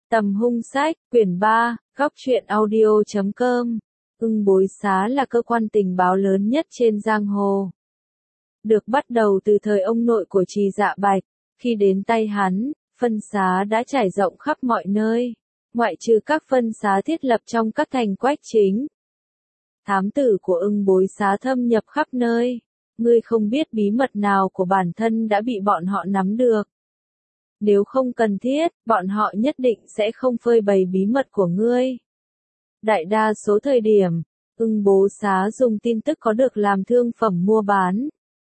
Tầm hung sách, quyển 3, góc truyện audio.com. Ưng Bối Xá là cơ quan tình báo lớn nhất trên giang hồ. Được bắt đầu từ thời ông nội của Trì Dạ Bạch, khi đến tay hắn, phân xá đã trải rộng khắp mọi nơi, ngoại trừ các phân xá thiết lập trong các thành quách chính. Thám tử của Ưng Bối Xá thâm nhập khắp nơi, ngươi không biết bí mật nào của bản thân đã bị bọn họ nắm được. Nếu không cần thiết, bọn họ nhất định sẽ không phơi bày bí mật của ngươi. Đại đa số thời điểm, Ưng Bối Xá dùng tin tức có được làm thương phẩm mua bán.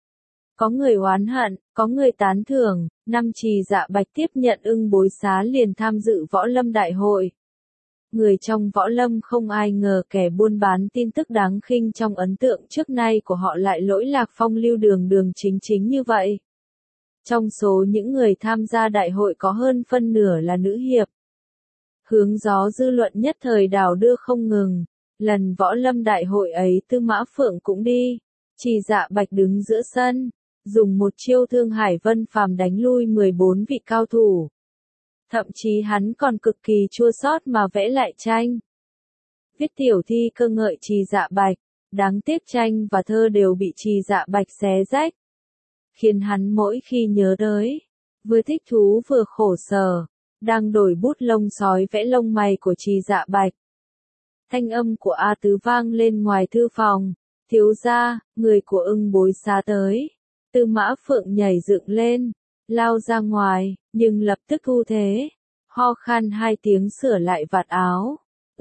Có người oán hận, có người tán thưởng, năm Trì Dạ Bạch tiếp nhận Ưng Bối Xá liền tham dự võ lâm đại hội. Người trong võ lâm không ai ngờ kẻ buôn bán tin tức đáng khinh trong ấn tượng trước nay của họ lại lỗi lạc phong lưu đường chính như vậy. Trong số những người tham gia đại hội có hơn phân nửa là nữ hiệp. Hướng gió dư luận nhất thời đảo đưa không ngừng, lần võ lâm đại hội ấy Tư Mã Phượng cũng đi. Trì Dạ Bạch đứng giữa sân, dùng một chiêu Thương Hải Vân Phàm đánh lui 14 vị cao thủ. Thậm chí hắn còn cực kỳ chua xót mà vẽ lại tranh. Viết tiểu thi cơ ngợi Trì Dạ Bạch, đáng tiếc tranh và thơ đều bị Trì Dạ Bạch xé rách. Khiến hắn mỗi khi nhớ tới, vừa thích thú vừa khổ sở, đang đổi bút lông sói vẽ lông mày của Trì Dạ Bạch. Thanh âm của A Tứ vang lên ngoài thư phòng, thiếu gia, người của Ưng Bối Xá tới. Tư Mã Phượng nhảy dựng lên, lao ra ngoài, nhưng lập tức thu thế, ho khan 2 tiếng sửa lại vạt áo.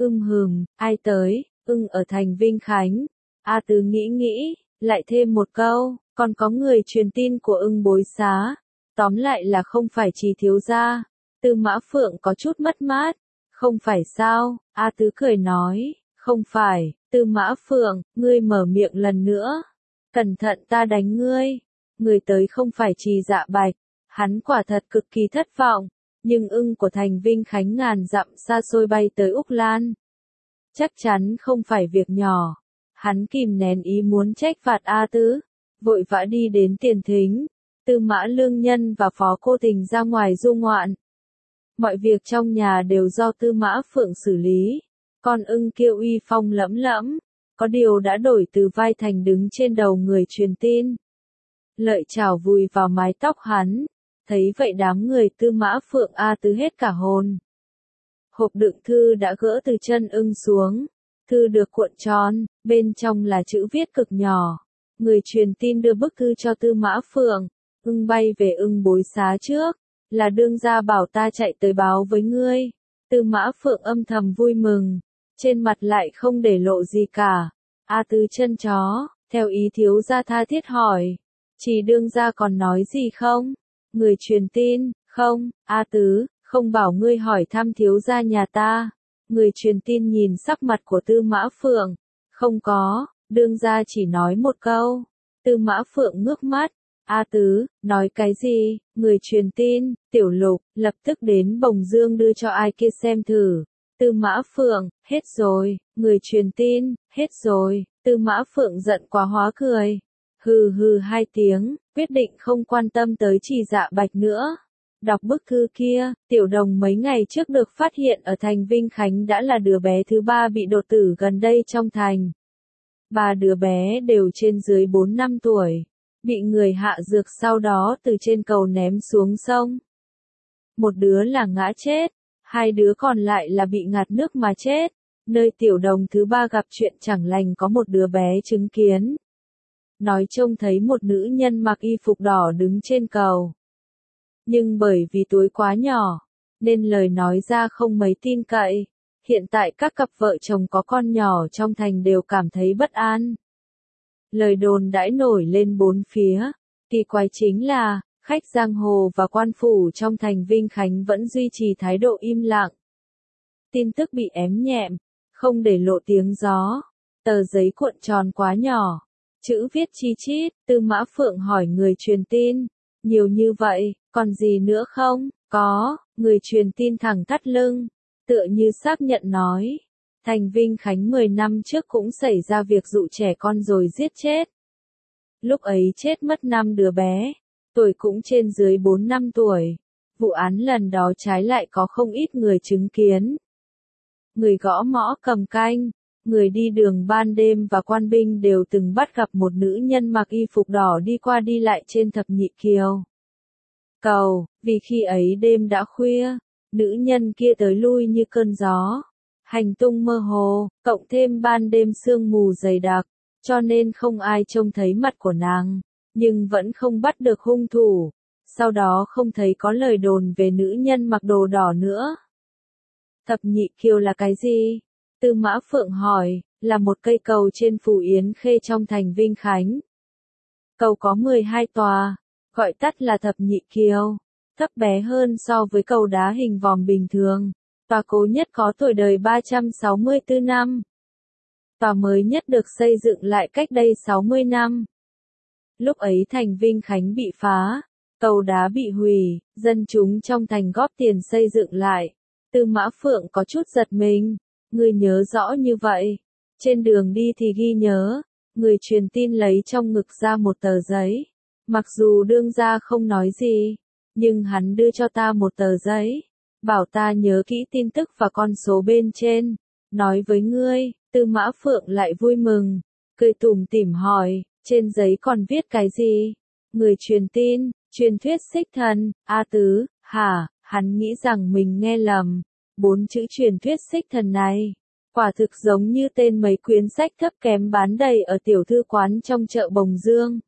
Ai tới, Ưng ở thành Vinh Khánh. A Tứ nghĩ, lại thêm một câu, còn có người truyền tin của Ưng Bối Xá. Tóm lại là không phải Trì thiếu gia. Tư Mã Phượng có chút mất mát. Không phải sao? A Tứ cười nói, không phải. Tư Mã Phượng, ngươi mở miệng lần nữa. Cẩn thận ta đánh ngươi. Người tới không phải Trì Dạ Bạch. Hắn quả thật cực kỳ thất vọng. Nhưng Ưng của thành Vinh Khánh ngàn dặm xa xôi bay tới Úc Lan. Chắc chắn không phải việc nhỏ. Hắn kìm nén ý muốn trách phạt A Tứ, vội vã đi đến tiền thính. Tư Mã Lương Nhân và Phó Cô Tình ra ngoài du ngoạn. Mọi việc trong nhà đều do Tư Mã Phượng xử lý. Con Ưng kia uy phong lẫm lẫm, có điều đã đổi từ vai thành đứng trên đầu người truyền tin. Lợi chảo vùi vào mái tóc hắn, thấy vậy đám người Tư Mã Phượng A Tứ hết cả hồn. Hộp đựng thư đã gỡ từ chân Ưng xuống. Thư được cuộn tròn, bên trong là chữ viết cực nhỏ. Người truyền tin đưa bức thư cho Tư Mã Phượng. Ưng bay về Ưng Bối Xá trước, là đương gia bảo ta chạy tới báo với ngươi. Tư Mã Phượng âm thầm vui mừng, trên mặt lại không để lộ gì cả. A Tứ chân chó, theo ý thiếu gia tha thiết hỏi, Trì đương gia còn nói gì không? Người truyền tin, không, A Tứ, không bảo ngươi hỏi thăm thiếu gia nhà ta. Người truyền tin nhìn sắc mặt của Tư Mã Phượng, không có, đương gia chỉ nói một câu. Tư Mã Phượng ngước mắt, A Tứ, nói cái gì? Người truyền tin, Tiểu Lục, lập tức đến Bồng Dương đưa cho ai kia xem thử. Tư Mã Phượng, hết rồi. Người truyền tin, hết rồi. Tư Mã Phượng giận quá hóa cười. Hừ 2 tiếng, quyết định không quan tâm tới Trì Dạ Bạch nữa. Đọc bức thư kia, Tiểu Đồng mấy ngày trước được phát hiện ở thành Vinh Khánh đã là đứa bé thứ 3 bị đột tử gần đây trong thành. 3 đứa bé đều trên dưới 4 năm tuổi, bị người hạ dược sau đó từ trên cầu ném xuống sông. Một đứa là ngã chết, 2 đứa còn lại là bị ngạt nước mà chết. Nơi Tiểu Đồng thứ 3 gặp chuyện chẳng lành có một đứa bé chứng kiến. Nói trông thấy một nữ nhân mặc y phục đỏ đứng trên cầu. Nhưng bởi vì tuổi quá nhỏ, nên lời nói ra không mấy tin cậy. Hiện tại các cặp vợ chồng có con nhỏ trong thành đều cảm thấy bất an. Lời đồn đãi nổi lên 4 phía. Kỳ quái chính là, khách giang hồ và quan phủ trong thành Vinh Khánh vẫn duy trì thái độ im lặng. Tin tức bị ém nhẹm, không để lộ tiếng gió. Tờ giấy cuộn tròn quá nhỏ, chữ viết chi chít. Tư Mã Phượng hỏi người truyền tin, nhiều như vậy, còn gì nữa không? Có, người truyền tin thẳng thắt lưng, tựa như xác nhận nói. Thành Vinh Khánh 10 năm trước cũng xảy ra việc dụ trẻ con rồi giết chết. Lúc ấy chết mất 5 đứa bé, tuổi cũng trên dưới 4 năm tuổi. Vụ án lần đó trái lại có không ít người chứng kiến. Người gõ mõ cầm canh, người đi đường ban đêm và quan binh đều từng bắt gặp một nữ nhân mặc y phục đỏ đi qua đi lại trên thập nhị kiều. Cầu, vì khi ấy đêm đã khuya, nữ nhân kia tới lui như cơn gió. Hành tung mơ hồ, cộng thêm ban đêm sương mù dày đặc, cho nên không ai trông thấy mặt của nàng, nhưng vẫn không bắt được hung thủ. Sau đó không thấy có lời đồn về nữ nhân mặc đồ đỏ nữa. Thập nhị kiều là cái gì? Tư Mã Phượng hỏi, là một cây cầu trên Phù Yến Khê trong thành Vinh Khánh. Cầu có 12 tòa, gọi tắt là thập nhị kiều, thấp bé hơn so với cầu đá hình vòm bình thường. Tòa cố nhất có tuổi đời 364 năm. Tòa mới nhất được xây dựng lại cách đây 60 năm. Lúc ấy thành Vinh Khánh bị phá, cầu đá bị hủy, dân chúng trong thành góp tiền xây dựng lại. Tư Mã Phượng có chút giật mình, người nhớ rõ như vậy. Trên đường đi thì ghi nhớ, người truyền tin lấy trong ngực ra một tờ giấy. Mặc dù đương gia không nói gì, nhưng hắn đưa cho ta một tờ giấy, bảo ta nhớ kỹ tin tức và con số bên trên. Nói với ngươi, Tư Mã Phượng lại vui mừng, cười tủm tỉm hỏi, trên giấy còn viết cái gì? Người truyền tin, truyền thuyết xích thần, A Tứ, hả? Hắn nghĩ rằng mình nghe lầm. 4 chữ truyền thuyết xích thần này, quả thực giống như tên mấy quyển sách thấp kém bán đầy ở tiểu thư quán trong chợ Bồng Dương.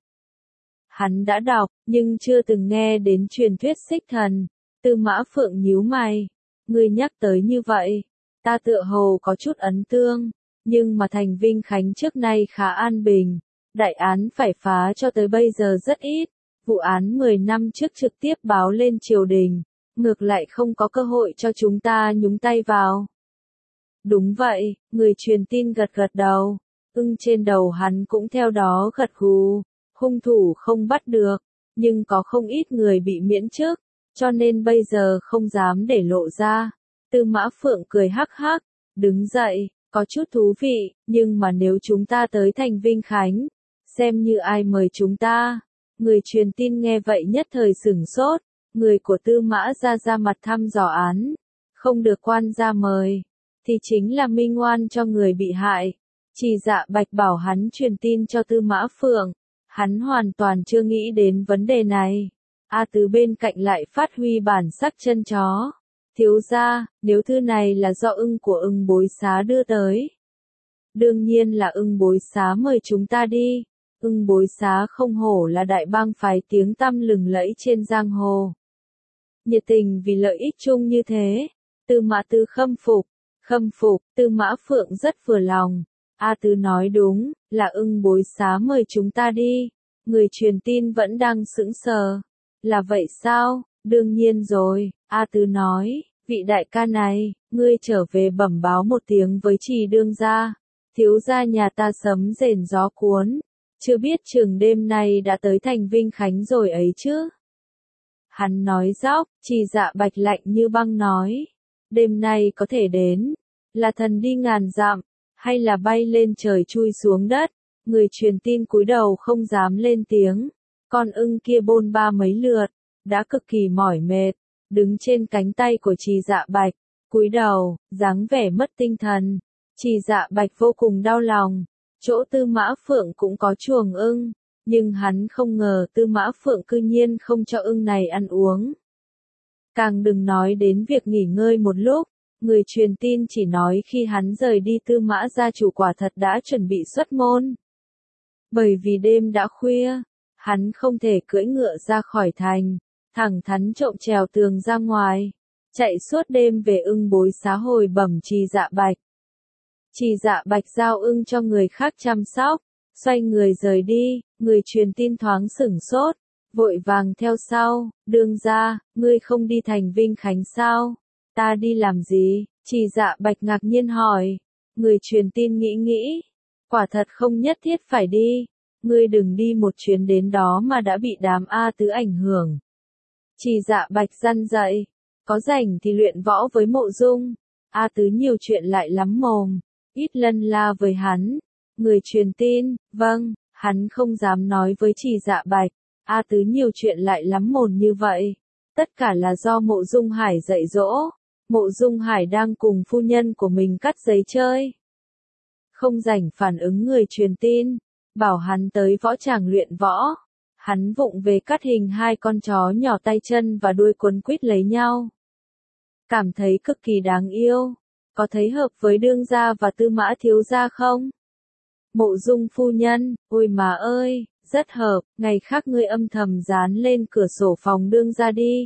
Hắn đã đọc, nhưng chưa từng nghe đến truyền thuyết xích thần. Tư Mã Phượng nhíu mày. Ngươi nhắc tới như vậy, ta tựa hồ có chút ấn tương, nhưng mà thành Vinh Khánh trước nay khá an bình. Đại án phải phá cho tới bây giờ rất ít. Vụ án 10 năm trước trực tiếp báo lên triều đình, ngược lại không có cơ hội cho chúng ta nhúng tay vào. Đúng vậy, người truyền tin gật gật đầu. Trên đầu hắn cũng theo đó gật gù. Hung thủ không bắt được, nhưng có không ít người bị miễn chức, cho nên bây giờ không dám để lộ ra. Tư Mã Phượng cười hắc hắc, đứng dậy, có chút thú vị, nhưng mà nếu chúng ta tới thành Vinh Khánh, xem như ai mời chúng ta. Người truyền tin nghe vậy nhất thời sửng sốt, người của Tư Mã ra mặt thăm dò án, không được quan gia mời, thì chính là minh oan cho người bị hại. Chỉ Dạ Bạch bảo hắn truyền tin cho Tư Mã Phượng. Hắn hoàn toàn chưa nghĩ đến vấn đề này. A Tứ bên cạnh lại phát huy bản sắc chân chó. Thiếu gia, nếu thư này là do của Ưng Bối Xá đưa tới. Đương nhiên là Ưng Bối Xá mời chúng ta đi. Ưng Bối Xá không hổ là đại bang phái tiếng tăm lừng lẫy trên giang hồ. Nhiệt tình vì lợi ích chung như thế. Tư Mã Tư khâm phục, Tư Mã Phượng rất vừa lòng. A Tứ nói đúng, là Ưng Bối Xá mời chúng ta đi. Người truyền tin vẫn đang sững sờ. Là vậy sao? Đương nhiên rồi, A Tứ nói, vị đại ca này, ngươi trở về bẩm báo một tiếng với Trì đương gia. Thiếu gia nhà ta sấm rền gió cuốn, chưa biết chừng đêm nay đã tới thành Vinh Khánh rồi ấy chứ. Hắn nói dóc, Trì Dạ Bạch lạnh như băng nói, đêm nay có thể đến, là thần đi ngàn dặm, hay là bay lên trời chui xuống đất. Người truyền tin cúi đầu không dám lên tiếng. Con ưng kia bôn ba mấy lượt, đã cực kỳ mỏi mệt, đứng trên cánh tay của Trì Dạ Bạch, cúi đầu, dáng vẻ mất tinh thần. Trì Dạ Bạch vô cùng đau lòng. Chỗ Tư Mã Phượng cũng có chuồng ưng, nhưng hắn không ngờ Tư Mã Phượng cư nhiên không cho ưng này ăn uống. Càng đừng nói đến việc nghỉ ngơi một lúc. Người truyền tin chỉ nói khi hắn rời đi Tư Mã gia chủ quả thật đã chuẩn bị xuất môn. Bởi vì đêm đã khuya, hắn không thể cưỡi ngựa ra khỏi thành, thẳng thắn trộm trèo tường ra ngoài, chạy suốt đêm về Ưng Bối Xá hồi bẩm Trì Dạ Bạch. Trì Dạ Bạch giao ưng cho người khác chăm sóc, xoay người rời đi. Người truyền tin thoáng sửng sốt, vội vàng theo sau. Đương gia, ngươi không đi thành Vinh Khánh sao? Ta đi làm gì? Trì Dạ Bạch ngạc nhiên hỏi. Người truyền tin nghĩ, quả thật không nhất thiết phải đi. Ngươi đừng đi một chuyến đến đó mà đã bị đám A Tứ ảnh hưởng. Trì Dạ Bạch răn dạy, có rảnh thì luyện võ với Mộ Dung. A Tứ nhiều chuyện lại lắm mồm, ít lân la với hắn. Người truyền tin, vâng, hắn không dám nói với Trì Dạ Bạch. A Tứ nhiều chuyện lại lắm mồm như vậy, Tất cả là do Mộ Dung Hải dạy dỗ. Mộ Dung Hải đang cùng phu nhân của mình cắt giấy chơi. Không rảnh phản ứng người truyền tin, bảo hắn tới võ tràng luyện võ. Hắn vụng về cắt hình hai con chó nhỏ tay chân và đuôi quấn quýt lấy nhau. Cảm thấy cực kỳ đáng yêu. Có thấy hợp với đương gia và Tư Mã thiếu gia không? Mộ Dung phu nhân, ôi mà ơi, rất hợp, ngày khác ngươi âm thầm dán lên cửa sổ phòng đương gia đi.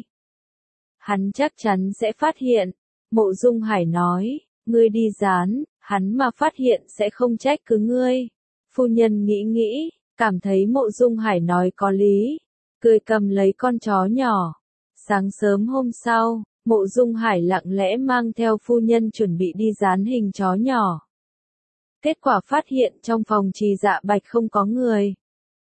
Hắn chắc chắn sẽ phát hiện. Mộ Dung Hải nói, ngươi đi dán, hắn mà phát hiện sẽ không trách cứ ngươi. Phu nhân nghĩ, cảm thấy Mộ Dung Hải nói có lý, cười cầm lấy con chó nhỏ. Sáng sớm hôm sau, Mộ Dung Hải lặng lẽ mang theo phu nhân chuẩn bị đi dán hình chó nhỏ. Kết quả phát hiện trong phòng Trì Dạ Bạch không có người.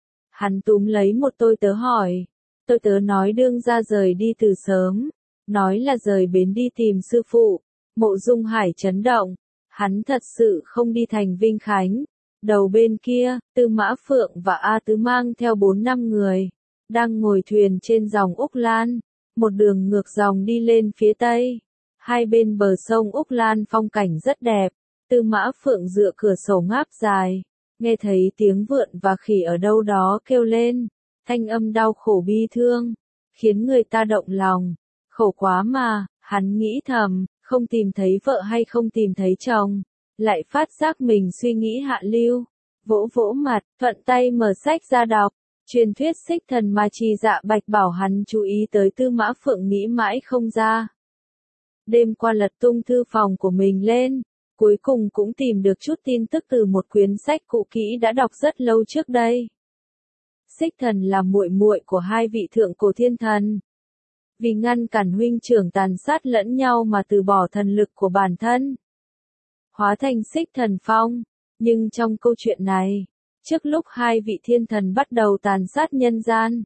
Hắn túm lấy một tôi tớ hỏi. Tôi tớ nói đương gia rời đi từ sớm. Nói là rời bến đi tìm sư phụ. Mộ Dung Hải chấn động. Hắn thật sự không đi thành Vinh Khánh. Đầu bên kia, Tư Mã Phượng và A Tứ mang theo 4-5 người. Đang ngồi thuyền trên dòng Úc Lan. Một đường ngược dòng đi lên phía tây. Hai bên bờ sông Úc Lan phong cảnh rất đẹp. Tư Mã Phượng dựa cửa sổ ngáp dài, nghe thấy tiếng vượn và khỉ ở đâu đó kêu lên, thanh âm đau khổ bi thương, khiến người ta động lòng. Khổ quá mà, hắn nghĩ thầm, không tìm thấy vợ hay không tìm thấy chồng, lại phát giác mình suy nghĩ hạ lưu, vỗ vỗ mặt, thuận tay mở sách ra đọc. Truyền thuyết Xích Thần mà Trì Dạ Bạch bảo hắn chú ý tới Tư Mã Phượng nghĩ mãi không ra. Đêm qua lật tung thư phòng của mình lên. Cuối cùng cũng tìm được chút tin tức từ một quyển sách cũ kỹ đã đọc rất lâu trước đây. Xích Thần là muội muội của hai vị thượng cổ thiên thần. Vì ngăn cản huynh trưởng tàn sát lẫn nhau mà từ bỏ thần lực của bản thân. Hóa thành Xích Thần Phong. Nhưng trong câu chuyện này, trước lúc hai vị thiên thần bắt đầu tàn sát nhân gian,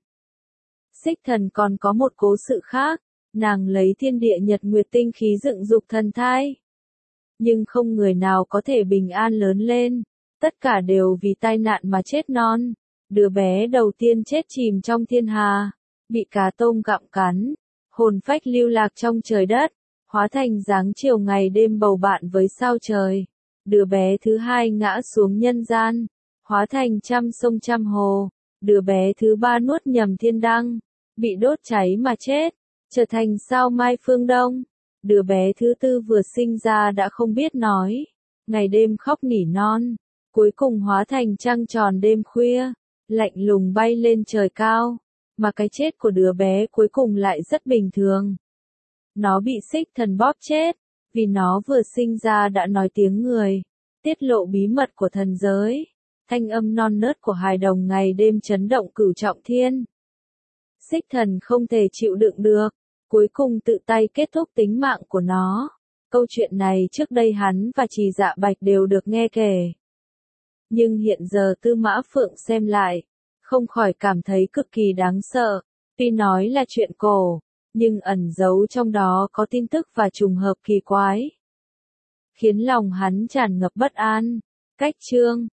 Xích Thần còn có một cố sự khác. Nàng lấy thiên địa nhật nguyệt tinh khí dựng dục thần thai. Nhưng không người nào có thể bình an lớn lên, tất cả đều vì tai nạn mà chết non. Đứa bé đầu tiên chết chìm trong thiên hà, bị cá tôm gặm cắn, hồn phách lưu lạc trong trời đất, hóa thành dáng chiều ngày đêm bầu bạn với sao trời. Đứa bé thứ hai ngã xuống nhân gian, hóa thành trăm sông trăm hồ. Đứa bé thứ ba nuốt nhầm thiên đăng, bị đốt cháy mà chết, trở thành sao mai phương đông. Đứa bé thứ tư vừa sinh ra đã không biết nói, ngày đêm khóc nỉ non, cuối cùng hóa thành trăng tròn đêm khuya, lạnh lùng bay lên trời cao, mà cái chết của đứa bé cuối cùng lại rất bình thường. Nó bị Xích Thần bóp chết, vì nó vừa sinh ra đã nói tiếng người, tiết lộ bí mật của thần giới, thanh âm non nớt của hài đồng ngày đêm chấn động cửu trọng thiên. Xích Thần không thể chịu đựng được. Cuối cùng tự tay kết thúc tính mạng của nó. Câu chuyện này trước đây hắn và Trì Dạ Bạch đều được nghe kể. Nhưng hiện giờ Tư Mã Phượng xem lại, không khỏi cảm thấy cực kỳ đáng sợ. Tuy nói là chuyện cổ, nhưng ẩn giấu trong đó có tin tức và trùng hợp kỳ quái. Khiến lòng hắn tràn ngập bất an. Cách chương